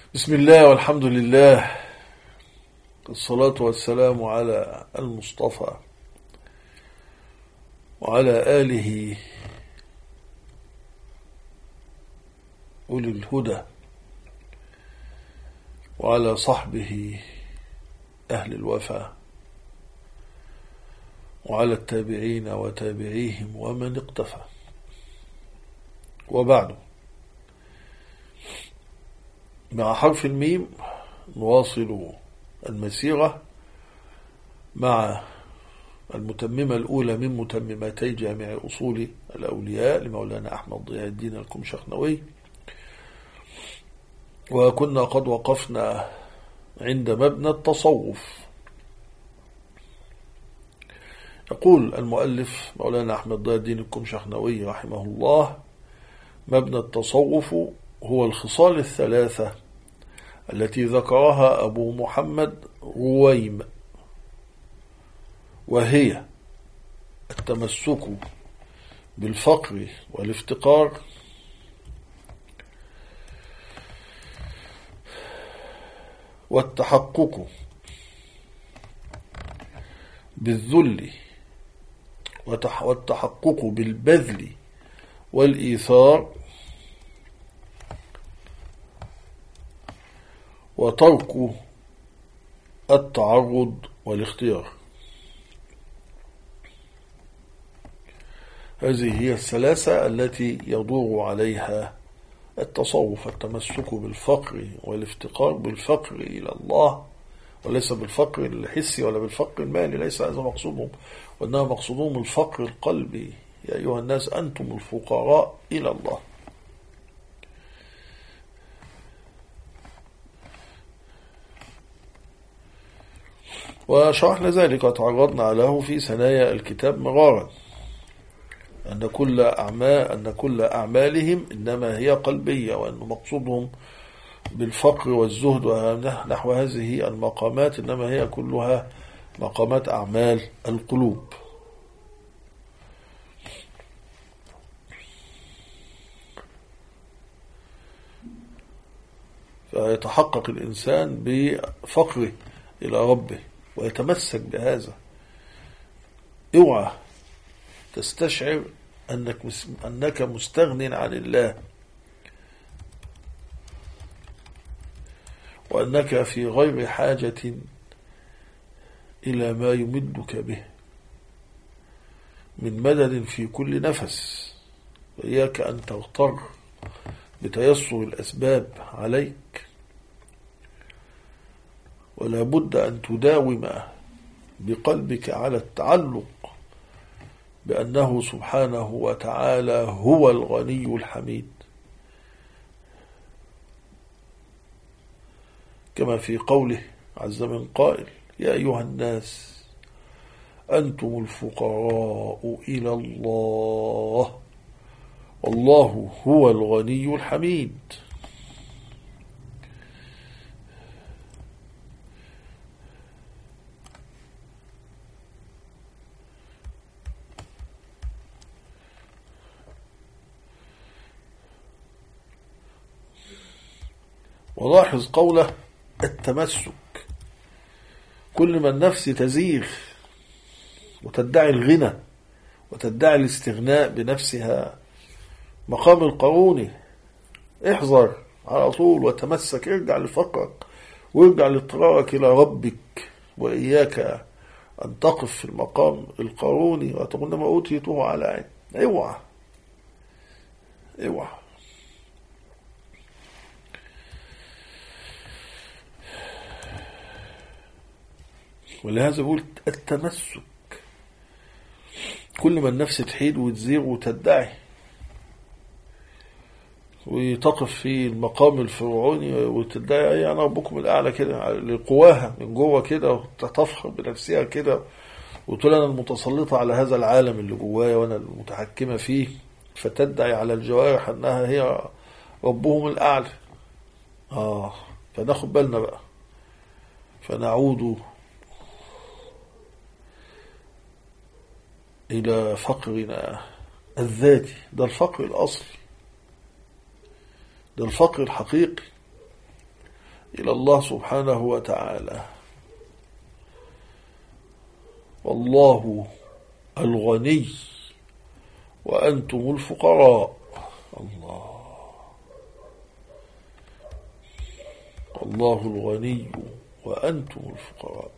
بسم الله والحمد لله، الصلاة والسلام على المصطفى وعلى آله أولي الهدى وعلى صحبه أهل الوفا وعلى التابعين وتابعيهم ومن اقتفى. وبعد، مع حرف الميم نواصل المسيرة مع المتممة الأولى من متممتي جامع أصول الأولياء لمولانا أحمد ضياء الدين الكمشخنوي، وكنا قد وقفنا عند مبنى التصوف. يقول المؤلف مولانا أحمد ضياء الدين الكمشخنوي رحمه الله: مبنى التصوف هو الخصال الثلاثة التي ذكرها أبو محمد رويم، وهي التمسك بالفقر والافتقار، والتحقق بالذل، والتحقق بالبذل والإيثار، وترك التعرض والاختيار. هذه هي الثلاثة التي يدور عليها التصوف: التمسك بالفقر والافتقار، بالفقر إلى الله، وليس بالفقر الحسي ولا بالفقر المالي، ليس هذا مقصودهم، وإنما مقصودهم الفقر القلبي. يا أيها الناس أنتم الفقراء إلى الله. وشرحنا ذلك وتعرضنا له في ثنايا الكتاب مرارا، أن كل أعمالهم إنما هي قلبية، وأن مقصودهم بالفقر والزهد ونحو هذه المقامات إنما هي كلها مقامات أعمال القلوب. فيتحقق الإنسان بفقره إلى ربه ويتمسك بهذا. اوعى تستشعر أنك مستغن عن الله، وأنك في غير حاجة إلى ما يمدك به من مدد في كل نفس. وإياك أن تغتر بتيسر الأسباب عليك، ولا بد أن تداوم بقلبك على التعلق بأنه سبحانه وتعالى هو الغني الحميد، كما في قوله عز من قائل: يا أيها الناس أنتم الفقراء إلى الله والله هو الغني الحميد. ولاحظ قوله التمسك. كل ما النفس تزيغ وتدعي الغنى وتدعي الاستغناء بنفسها، مقام القاروني، احذر على طول وتمسك، ارجع لفقرك وارجع لاضطرارك إلى ربك، وإياك أن تقف في المقام القاروني وتقول ما أوتيته على عين. اوعى. ولهذا يقول التمسك. كل ما النفس تحيد وتزيغ وتدعي وتقف في المقام الفرعوني وتدعي أنا ربكم الأعلى كده لقواها من جوه كده، وتفخر بنفسها كده وتقول أنا المتسلطة على هذا العالم اللي جوايا وأنا المتحكمة فيه، فتدعي على الجوارح أنها هي ربهم الأعلى. فناخد بالنا بقى، فنعود إلى فقرنا الذاتي. ده الفقر الأصلي، ده الفقر الحقيقي. إلى الله سبحانه وتعالى. والله الغني وأنتم الفقراء. الله، الله الغني وأنتم الفقراء.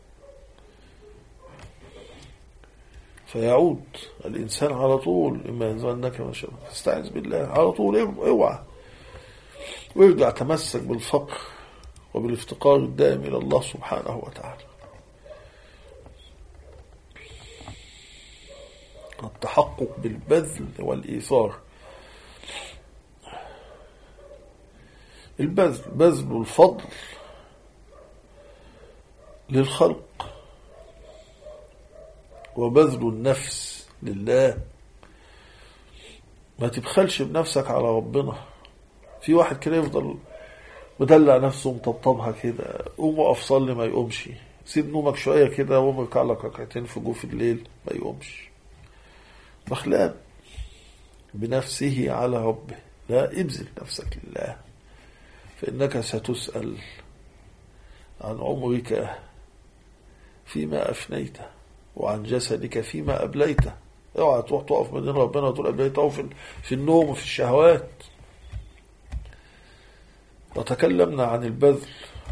فيعود الإنسان على طول إما ينزغنك ما شاء فاستعذ بالله على طول، اوعى ويرجع تمسك بالفقر وبالافتقار الدائم إلى الله سبحانه وتعالى. التحقق بالبذل والإيثار. بذل الفضل للخلق وبذل النفس لله. ما تبخلش بنفسك على ربنا. في واحد كده يفضل مدلع نفسه مطبطبها كده، قوم وقف صلي ما يقومش، سيب نومك شوية كده وقوم اركع لك ركعتين في جوف الليل ما يقومش. بخلان بنفسه على ربه. لا، ابذل نفسك لله، فإنك ستسأل عن عمرك فيما أفنيته وعن جسدك فيما أبليته. اوعى تروح تقف من ربنا وتقول أبليته في النوم وفي الشهوات. وتكلمنا عن البذل،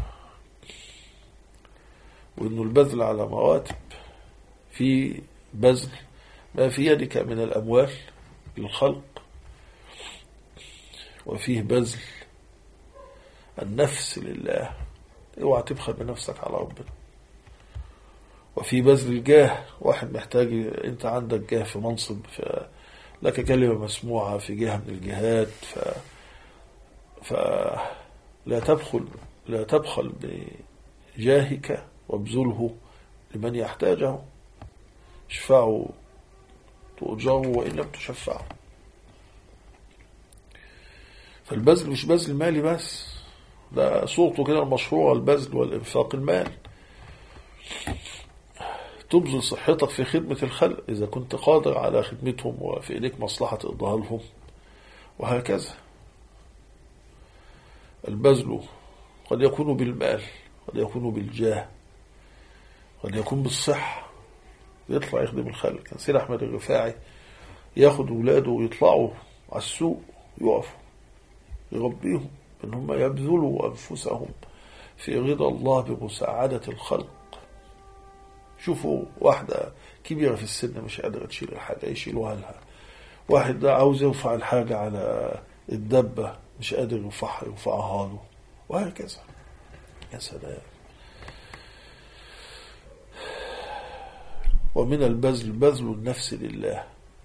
وإنه البذل على مراتب. في بذل ما في يدك من الأموال للخلق، وفيه بذل النفس لله. اوعى تبخل بنفسك على ربنا. وفي بذل الجاه، واحد محتاج، انت عندك جاه في منصب، لك كلمة مسموعة في جهة من الجهات، لا تبخل بجاهك وابذله لمن يحتاجه. اشفعوا تؤجروا وإن لم تشفعوا. فالبذل مش بذل مالي بس، ده صورته كده المشهورة، البذل والإنفاق المال. تبذل صحتك في خدمة الخلق إذا كنت قادر على خدمتهم وفي إليك مصلحة إرضاء لهم، وهكذا. البذل قد يكون بالمال، قد يكون بالجاه، قد يكون بالصحة. يطلع يخدم الخلق. كان سيد أحمد الرفاعي ياخد ولاده ويطلعوا على السوق، يقفوا يربيهم إن هم يبذلوا أنفسهم في رضا الله بمساعدة الخلق. شوفوا واحدة كبيرة في السن مش قادرة تشيل الحاجة يشيلوها لها. واحد ده عاوز يرفع الحاجة على الدبة مش قادر يرفعها له، وهكذا. يا سلام. ومن البذل بذل النفس لله.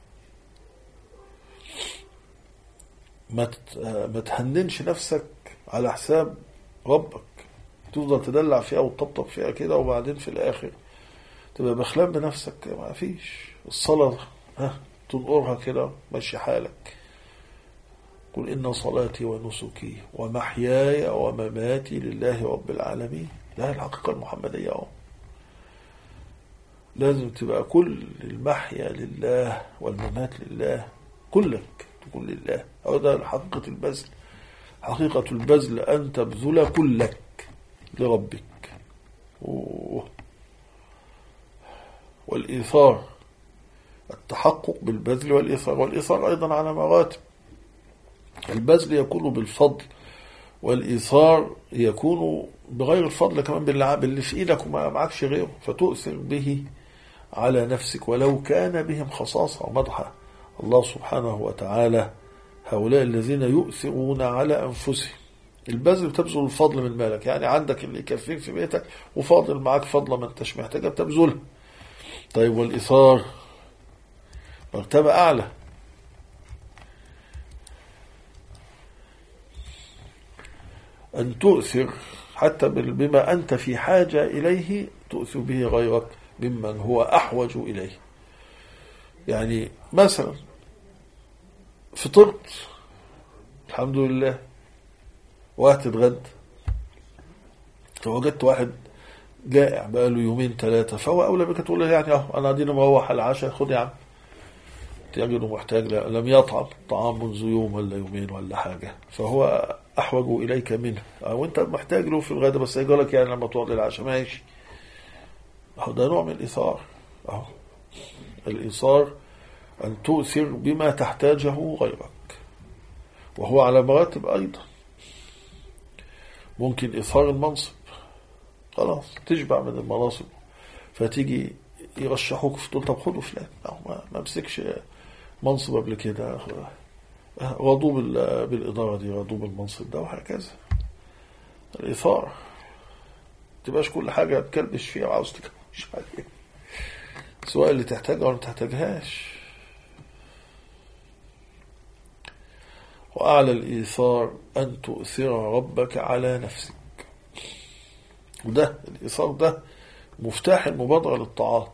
ما تهننش نفسك على حساب ربك، تفضل تدلع فيها وتطبطب فيها كده، وبعدين في الآخر تبقى بخلان بنفسك. ما فيش. الصلاة تنقرها كده ماشي حالك. قل إن صلاتي ونسكي ومحياي ومماتي لله رب العالمين. لا، الحقيقة المحمدية لازم تبقى كل المحيا لله والممات لله، كلك تكون لله. أو ده حقيقة البذل. حقيقة البذل أن تبذل كلك لربك. والإيثار، التحقق بالبذل والإيثار. والإيثار أيضا على مراتب. البذل يكون بالفضل، والإيثار يكون بغير الفضل كمان، باللي في إيدك وما معكش غيره، فتؤثر به على نفسك ولو كان بهم خصاصة. ومدح الله سبحانه وتعالى هؤلاء الذين يؤثرون على أنفسهم. البذل بتبذل الفضل من مالك، يعني عندك اللي يكفيك في بيتك وفاضل معك فضلة ما انتش محتاجة بتبذلها. طيب، والإيثار مرتبة أعلى. أن تؤثر حتى بما أنت في حاجة إليه، تؤثر به غيرك ممن هو أحوج إليه. يعني مثلا فطرت الحمد لله وهتتغدى، فوجدت واحد جائع بقاله يومين ثلاثة، فهو أولى بك تقول له يعني أنا دينا مروح العشاء، خد يا عم، تجده محتاج لم يطعم طعام منذ يوم ولا يومين ولا حاجة، فهو أحوج إليك منه، أو أنت محتاج له في الغداء بس يقول لك يعني لما تقعد للعشاء ماشي. أهو ده نوع من الإيثار. أهو الإيثار أن تؤثر بما تحتاجه غيرك، وهو على مراتب أيضا. ممكن إيثار المنصب، خلاص تشبع من المناصب فتيجي يرشحوك في طول، طب خدوا فلان، ما مسكش منصب قبل كده، رضوا بالإدارة دي، رضوا بالمنصب ده، وهكذا. الإيثار تبقاش كل حاجة تكلبش فيها وعاوز تكلبش عليها، سواء اللي تحتاجها ولا تحتاجهاش. وأعلى الإيثار أن تؤثر ربك على نفسك. وده الإيثار ده مفتاح المبادرة للطاعات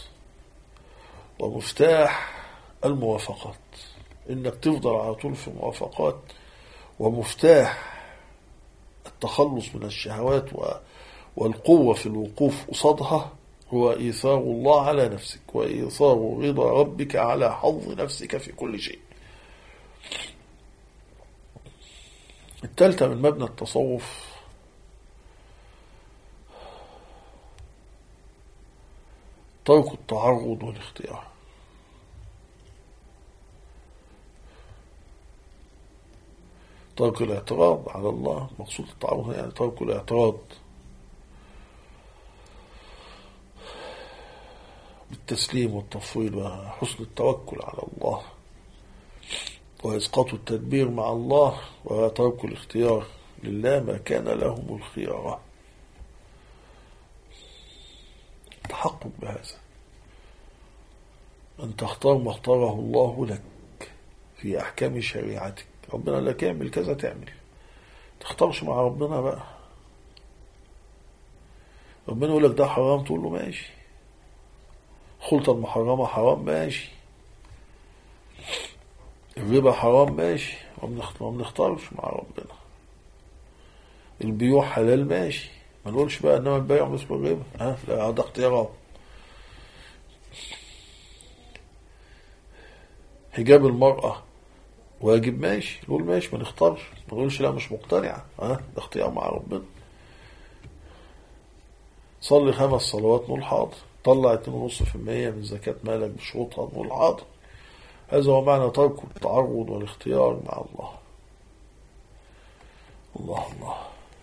ومفتاح الموافقات، إنك تفضل على طول في موافقات، ومفتاح التخلص من الشهوات والقوة في الوقوف قصادها هو إيثار الله على نفسك، وإيثار رضا ربك على حظ نفسك في كل شيء. الثالثة من مبنى التصوف ترك التعرض والاختيار. ترك الاعتراض على الله، مقصود التعرض يعني ترك الاعتراض بالتسليم والتفويض وحسن التوكل على الله، وإسقاط التدبير مع الله، وترك الاختيار لله ما كان لهم الخيارة. تحقق بهذا أن تختار ما اختاره الله لك في أحكام شريعتك. ربنا لك اعمل كذا تعمل، تختارش مع ربنا بقى. ربنا يقول لك ده حرام تقول له ماشي، خلطة المحرمة حرام ماشي، الربا حرام ماشي، ما بنختارش مع ربنا. البيوع حلال ماشي، ما نقولش بقى انما البيع مثل الربا، لا ده اختياره. حجاب المرأة واجب ماشي، نقول ماشي، ما نختارش، ما نقولش لا مش مقتنعة، ده اختيار مع ربنا. صلي 5 صلوات نقول حاضر، طلع 2.5% من زكاة مالك بشروطها نقول حاضر. هذا هو معنى ترك التعرض والاختيار مع الله. الله الله.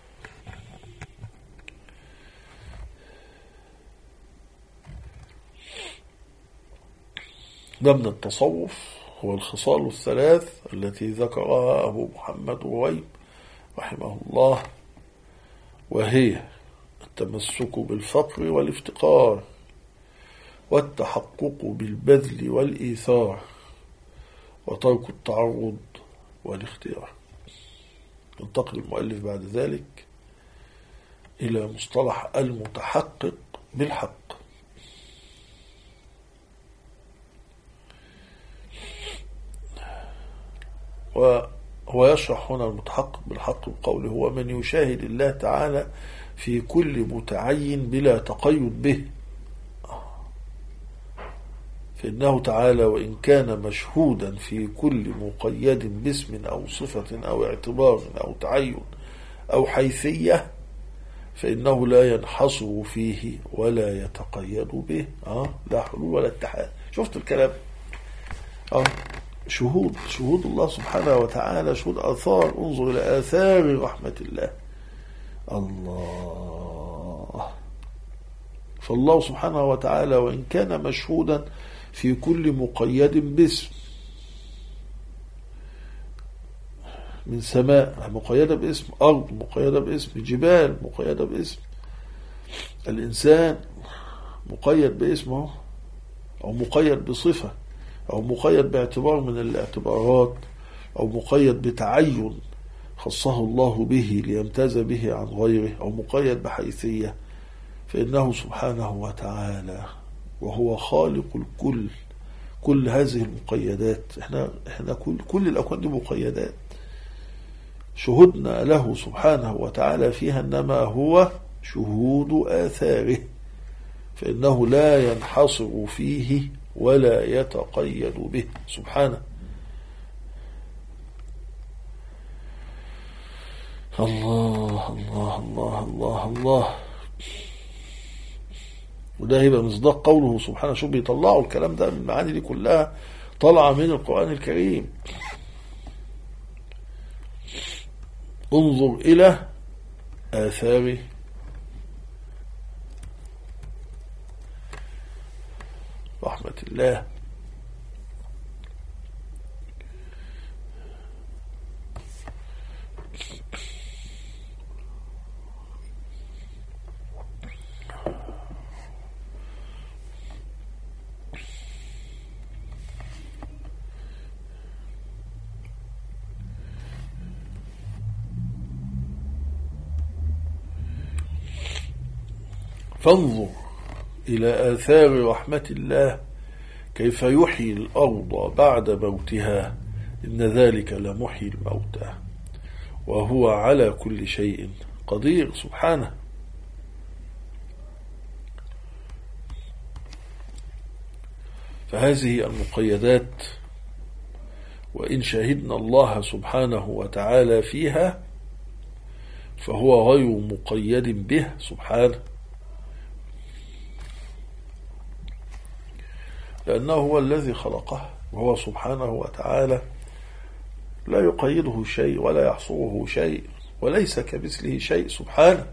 ده من التصوف هو الخصال الثلاث التي ذكرها أبو محمد رويم رحمه الله، وهي التمسك بالفقر والافتقار، والتحقق بالبذل والإيثار، وترك التعرض والاختيار. ينتقل المؤلف بعد ذلك إلى مصطلح المتحقق بالحق. وهو يشرح هنا المتحقق بالحق بقوله هو من يشاهد الله تعالى في كل متعين بلا تقيد به، فإنه تعالى وإن كان مشهودا في كل مقيد باسم أو صفة أو اعتبار أو تعين أو حيثية فإنه لا ينحصر فيه ولا يتقيد به. لا حلول ولا اتحاد. شفت الكلام؟ شهود الله سبحانه وتعالى، شهود آثار. انظر إلى آثار رحمة الله. الله. فالله سبحانه وتعالى وإن كان مشهودا في كل مقيد باسم، من سماء مقيدة باسم، أرض مقيدة باسم، جبال مقيدة باسم، الإنسان مقيد باسمه أو مقيد بصفة أو مقيد باعتبار من الاعتبارات أو مقيد بتعين خصه الله به ليمتاز به عن غيره أو مقيد بحيثية، فإنه سبحانه وتعالى وهو خالق الكل. كل هذه المقيدات احنا كل الأكوان دي مقيدات، شهودنا له سبحانه وتعالى فيها إنما هو شهود آثاره، فإنه لا ينحصر فيه ولا يتقيد به سبحانه. الله الله الله الله الله. وده هيبقى مصداق قوله سبحانه. شوف بيطلعوا الكلام ده من المعاني دي كلها طالعة من القرآن الكريم. انظر إلى آثار رحمة الله. فانظر إلى آثار رحمة الله كيف يحيي الأرض بعد موتها إن ذلك لمحيي الموتى وهو على كل شيء قدير سبحانه. فهذه المقيدات وإن شهدنا الله سبحانه وتعالى فيها فهو غير مقيد به سبحانه، لأنه هو الذي خلقه، وهو سبحانه وتعالى لا يقيده شيء ولا يحصره شيء وليس كمثله شيء سبحانه.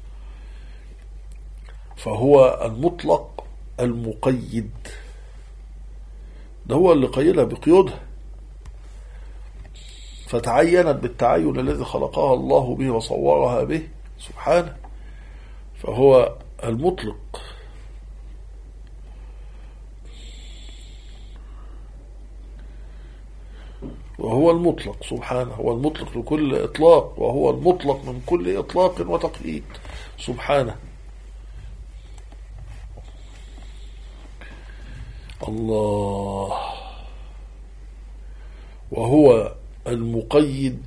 فهو المطلق المقيد، ده هو اللي قيدها بقيودها، فتعينت بالتعين الذي خلقها الله به وصورها به سبحانه. فهو المطلق، وهو المطلق سبحانه، هو المطلق لكل إطلاق، وهو المطلق من كل إطلاق وتقييد سبحانه. الله. وهو المقيد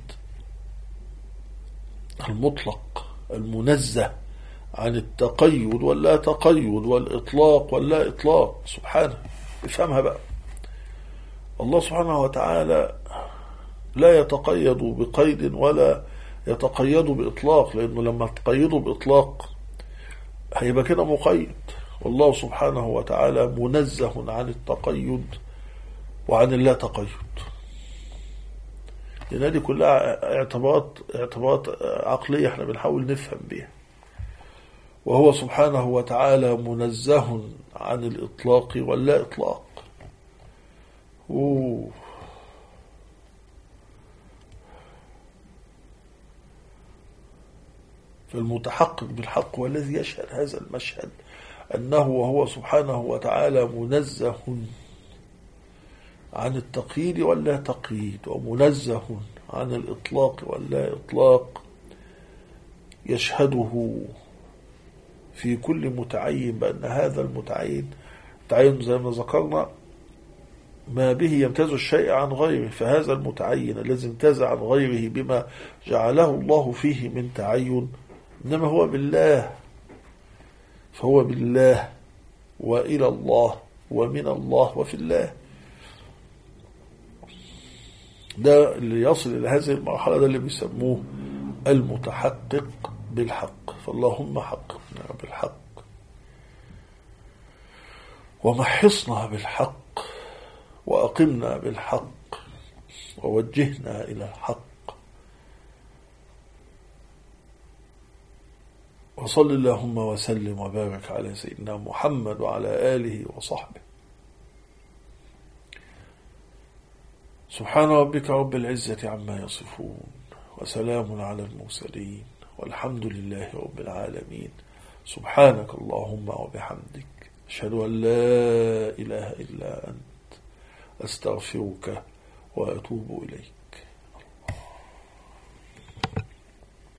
المطلق المنزه عن التقيد واللا تقيد والإطلاق واللا إطلاق سبحانه. افهمها بقى. الله سبحانه وتعالى لا يتقيد بقيد ولا يتقيد بإطلاق، لأنه لما تقيده بإطلاق هيبقى كده مقيد، والله سبحانه وتعالى منزه عن التقيد وعن اللا تقيد. لأن دي كلها اعتبارات عقلية احنا بنحاول نفهم بيها. وهو سبحانه وتعالى منزه عن الإطلاق واللا إطلاق. فالمتحقق بالحق والذي يشهد هذا المشهد أنه وهو سبحانه وتعالى منزه عن التقييد واللا تقييد ومنزه عن الإطلاق واللا إطلاق، يشهده في كل متعين بأن هذا المتعين تعين زي ما ذكرنا ما به يمتاز الشيء عن غيره. فهذا المتعين الذي امتاز عن غيره بما جعله الله فيه من تعين إنما هو بالله، فهو بالله وإلى الله ومن الله وفي الله. ده اللي يصل إلى هذه المرحلة، ده اللي بيسموه المتحقق بالحق. فاللهم حققنا بالحق ومحصنا بالحق وأقمنا بالحق ووجهنا إلى الحق. وصل اللهم وسلم وبارك على سيدنا محمد وعلى آله وصحبه. سبحان ربك رب العزة عما يصفون وسلام على المرسلين والحمد لله رب العالمين. سبحانك اللهم وبحمدك أشهد أن لا إله إلا أنت أستغفرك وأتوب إليك.